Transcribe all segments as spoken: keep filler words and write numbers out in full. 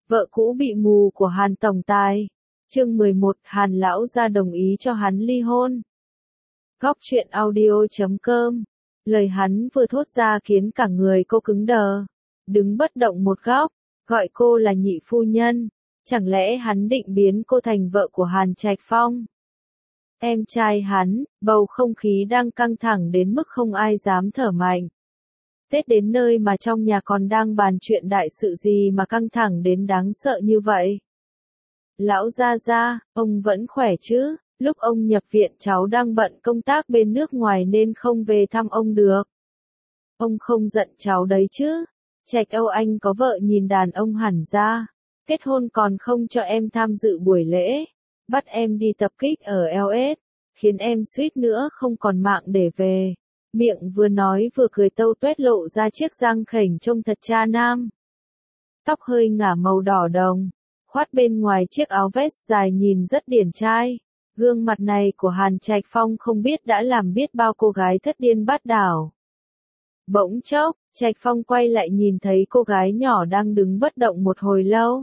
Vợ cũ bị mù của Hàn tổng tài. Chương mười một, Hàn lão gia đồng ý cho hắn ly hôn. Góc truyện audio chấm com. Lời hắn vừa thốt ra khiến cả người cô cứng đờ, đứng bất động một góc, gọi cô là nhị phu nhân. Chẳng lẽ hắn định biến cô thành vợ của Hàn Trạch Phong? Em trai hắn, bầu không khí đang căng thẳng đến mức không ai dám thở mạnh. Tết đến nơi mà trong nhà còn đang bàn chuyện đại sự gì mà căng thẳng đến đáng sợ như vậy. Lão gia gia, ông vẫn khỏe chứ? Lúc ông nhập viện cháu đang bận công tác bên nước ngoài nên không về thăm ông được. Ông không giận cháu đấy chứ? Trạch Âu Anh có vợ nhìn đàn ông hẳn ra. Kết hôn còn không cho em tham dự buổi lễ. Bắt em đi tập kích ở lờ ét. Khiến em suýt nữa không còn mạng để về. Miệng vừa nói vừa cười tâu tuét lộ ra chiếc răng khểnh trông thật cha nam. Tóc hơi ngả màu đỏ đồng. Khoát bên ngoài chiếc áo vest dài nhìn rất điển trai. Gương mặt này của Hàn Trạch Phong không biết đã làm biết bao cô gái thất điên bát đảo. Bỗng chốc, Trạch Phong quay lại nhìn thấy cô gái nhỏ đang đứng bất động một hồi lâu.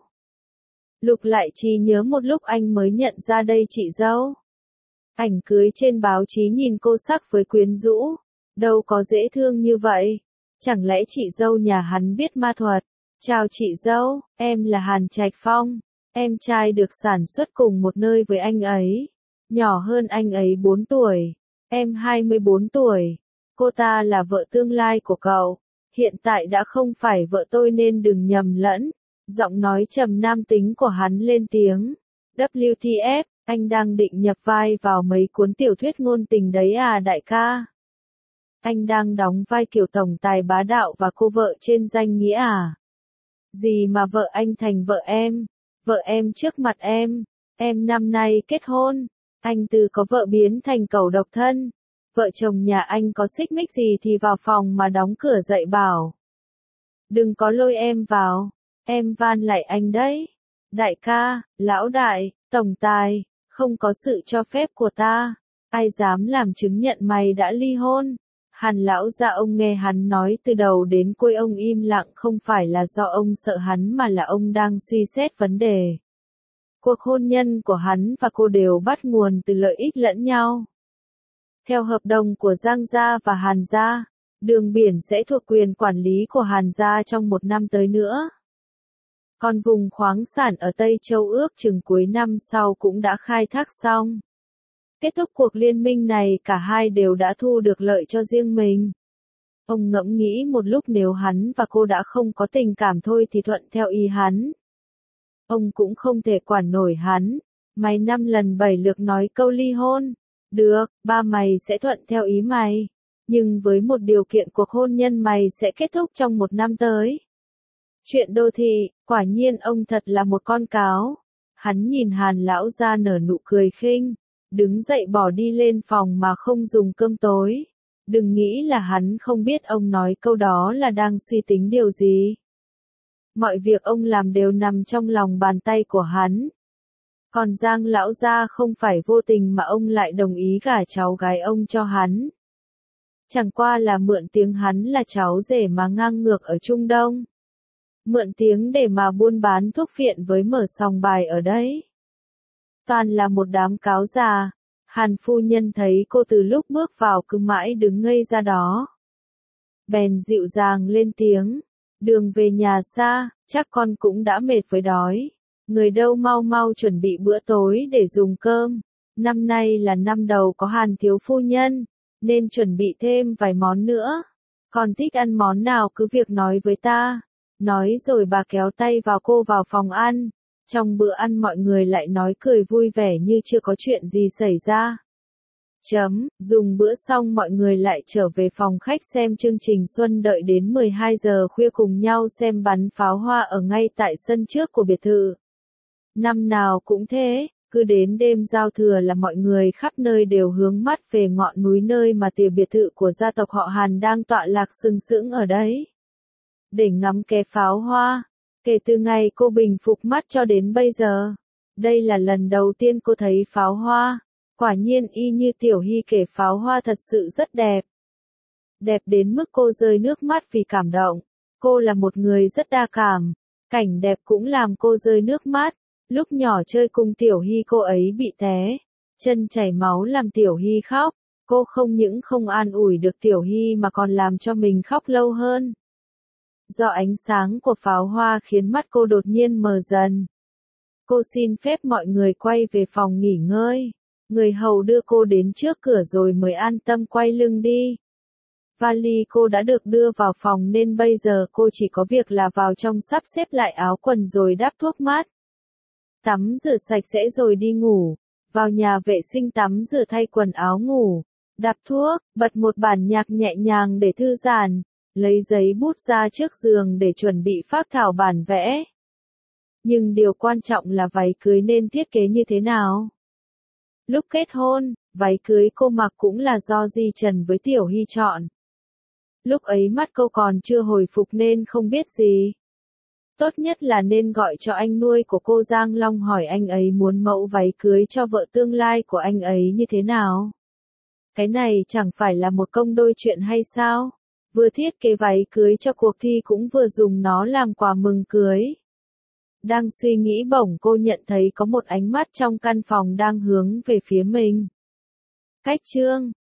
Lục lại trí nhớ một lúc anh mới nhận ra đây chị dâu. Ảnh cưới trên báo chí nhìn cô sắc với quyến rũ. Đâu có dễ thương như vậy. Chẳng lẽ chị dâu nhà hắn biết ma thuật? Chào chị dâu, em là Hàn Trạch Phong. Em trai được sản xuất cùng một nơi với anh ấy. Nhỏ hơn anh ấy bốn tuổi. Em hai mươi bốn tuổi. Cô ta là vợ tương lai của cậu. Hiện tại đã không phải vợ tôi nên đừng nhầm lẫn. Giọng nói trầm nam tính của hắn lên tiếng. vê kép tê ép, anh đang định nhập vai vào mấy cuốn tiểu thuyết ngôn tình đấy à đại ca? Anh đang đóng vai kiểu tổng tài bá đạo và cô vợ trên danh nghĩa à? Gì mà vợ anh thành vợ em? Vợ em trước mặt em. Em năm nay kết hôn. Anh từ có vợ biến thành cẩu độc thân. Vợ chồng nhà anh có xích mích gì thì vào phòng mà đóng cửa dậy bảo. Đừng có lôi em vào. Em van lại anh đấy. Đại ca, lão đại, tổng tài, không có sự cho phép của ta. Ai dám làm chứng nhận mày đã ly hôn? Hàn lão gia ông nghe hắn nói từ đầu đến cuối ông im lặng không phải là do ông sợ hắn mà là ông đang suy xét vấn đề. Cuộc hôn nhân của hắn và cô đều bắt nguồn từ lợi ích lẫn nhau. Theo hợp đồng của Giang gia và Hàn gia, đường biển sẽ thuộc quyền quản lý của Hàn gia trong một năm tới nữa. Còn vùng khoáng sản ở Tây Châu ước chừng cuối năm sau cũng đã khai thác xong. Kết thúc cuộc liên minh này cả hai đều đã thu được lợi cho riêng mình. Ông ngẫm nghĩ một lúc nếu hắn và cô đã không có tình cảm thôi thì thuận theo ý hắn. Ông cũng không thể quản nổi hắn. Mày năm lần bảy lượt nói câu ly hôn. Được, ba mày sẽ thuận theo ý mày. Nhưng với một điều kiện cuộc hôn nhân mày sẽ kết thúc trong một năm tới. Chuyện đô thị, quả nhiên ông thật là một con cáo. Hắn nhìn Hàn lão gia nở nụ cười khinh. Đứng dậy bỏ đi lên phòng mà không dùng cơm tối. Đừng nghĩ là hắn không biết ông nói câu đó là đang suy tính điều gì. Mọi việc ông làm đều nằm trong lòng bàn tay của hắn. Còn Giang lão gia không phải vô tình mà ông lại đồng ý gả cháu gái ông cho hắn. Chẳng qua là mượn tiếng hắn là cháu rể mà ngang ngược ở Trung Đông. Mượn tiếng để mà buôn bán thuốc phiện với mở sòng bài ở đấy. Toàn là một đám cáo già. Hàn phu nhân thấy cô từ lúc bước vào cứ mãi đứng ngây ra đó. Bèn dịu dàng lên tiếng. Đường về nhà xa, chắc con cũng đã mệt với đói. Người đâu mau mau chuẩn bị bữa tối để dùng cơm. Năm nay là năm đầu có Hàn thiếu phu nhân, nên chuẩn bị thêm vài món nữa. Con thích ăn món nào cứ việc nói với ta. Nói rồi bà kéo tay vào cô vào phòng ăn. Trong bữa ăn mọi người lại nói cười vui vẻ như chưa có chuyện gì xảy ra. Chấm, dùng bữa xong mọi người lại trở về phòng khách xem chương trình xuân đợi đến mười hai giờ khuya cùng nhau xem bắn pháo hoa ở ngay tại sân trước của biệt thự. Năm nào cũng thế, cứ đến đêm giao thừa là mọi người khắp nơi đều hướng mắt về ngọn núi nơi mà tìa biệt thự của gia tộc họ Hàn đang tọa lạc sừng sững ở đấy. Để ngắm ké pháo hoa. Kể từ ngày cô bình phục mắt cho đến bây giờ, đây là lần đầu tiên cô thấy pháo hoa. Quả nhiên y như Tiểu Hy kể pháo hoa thật sự rất đẹp. Đẹp đến mức cô rơi nước mắt vì cảm động. Cô là một người rất đa cảm. Cảnh đẹp cũng làm cô rơi nước mắt. Lúc nhỏ chơi cùng Tiểu Hy cô ấy bị té, chân chảy máu làm Tiểu Hy khóc. Cô không những không an ủi được Tiểu Hy mà còn làm cho mình khóc lâu hơn. Do ánh sáng của pháo hoa khiến mắt cô đột nhiên mờ dần. Cô xin phép mọi người quay về phòng nghỉ ngơi. Người hầu đưa cô đến trước cửa rồi mới an tâm quay lưng đi. Vali cô đã được đưa vào phòng nên bây giờ cô chỉ có việc là vào trong sắp xếp lại áo quần rồi đắp thuốc mát. Tắm rửa sạch sẽ rồi đi ngủ. Vào nhà vệ sinh tắm rửa thay quần áo ngủ. Đắp thuốc, bật một bản nhạc nhẹ nhàng để thư giãn. Lấy giấy bút ra trước giường để chuẩn bị phác thảo bản vẽ. Nhưng điều quan trọng là váy cưới nên thiết kế như thế nào? Lúc kết hôn, váy cưới cô mặc cũng là do Di Trần với Tiểu Hy chọn. Lúc ấy mắt cô còn chưa hồi phục nên không biết gì. Tốt nhất là nên gọi cho anh nuôi của cô Giang Long hỏi anh ấy muốn mẫu váy cưới cho vợ tương lai của anh ấy như thế nào. Cái này chẳng phải là một công đôi chuyện hay sao? Vừa thiết kế váy cưới cho cuộc thi cũng vừa dùng nó làm quà mừng cưới. Đang suy nghĩ bỗng cô nhận thấy có một ánh mắt trong căn phòng đang hướng về phía mình. Cách chương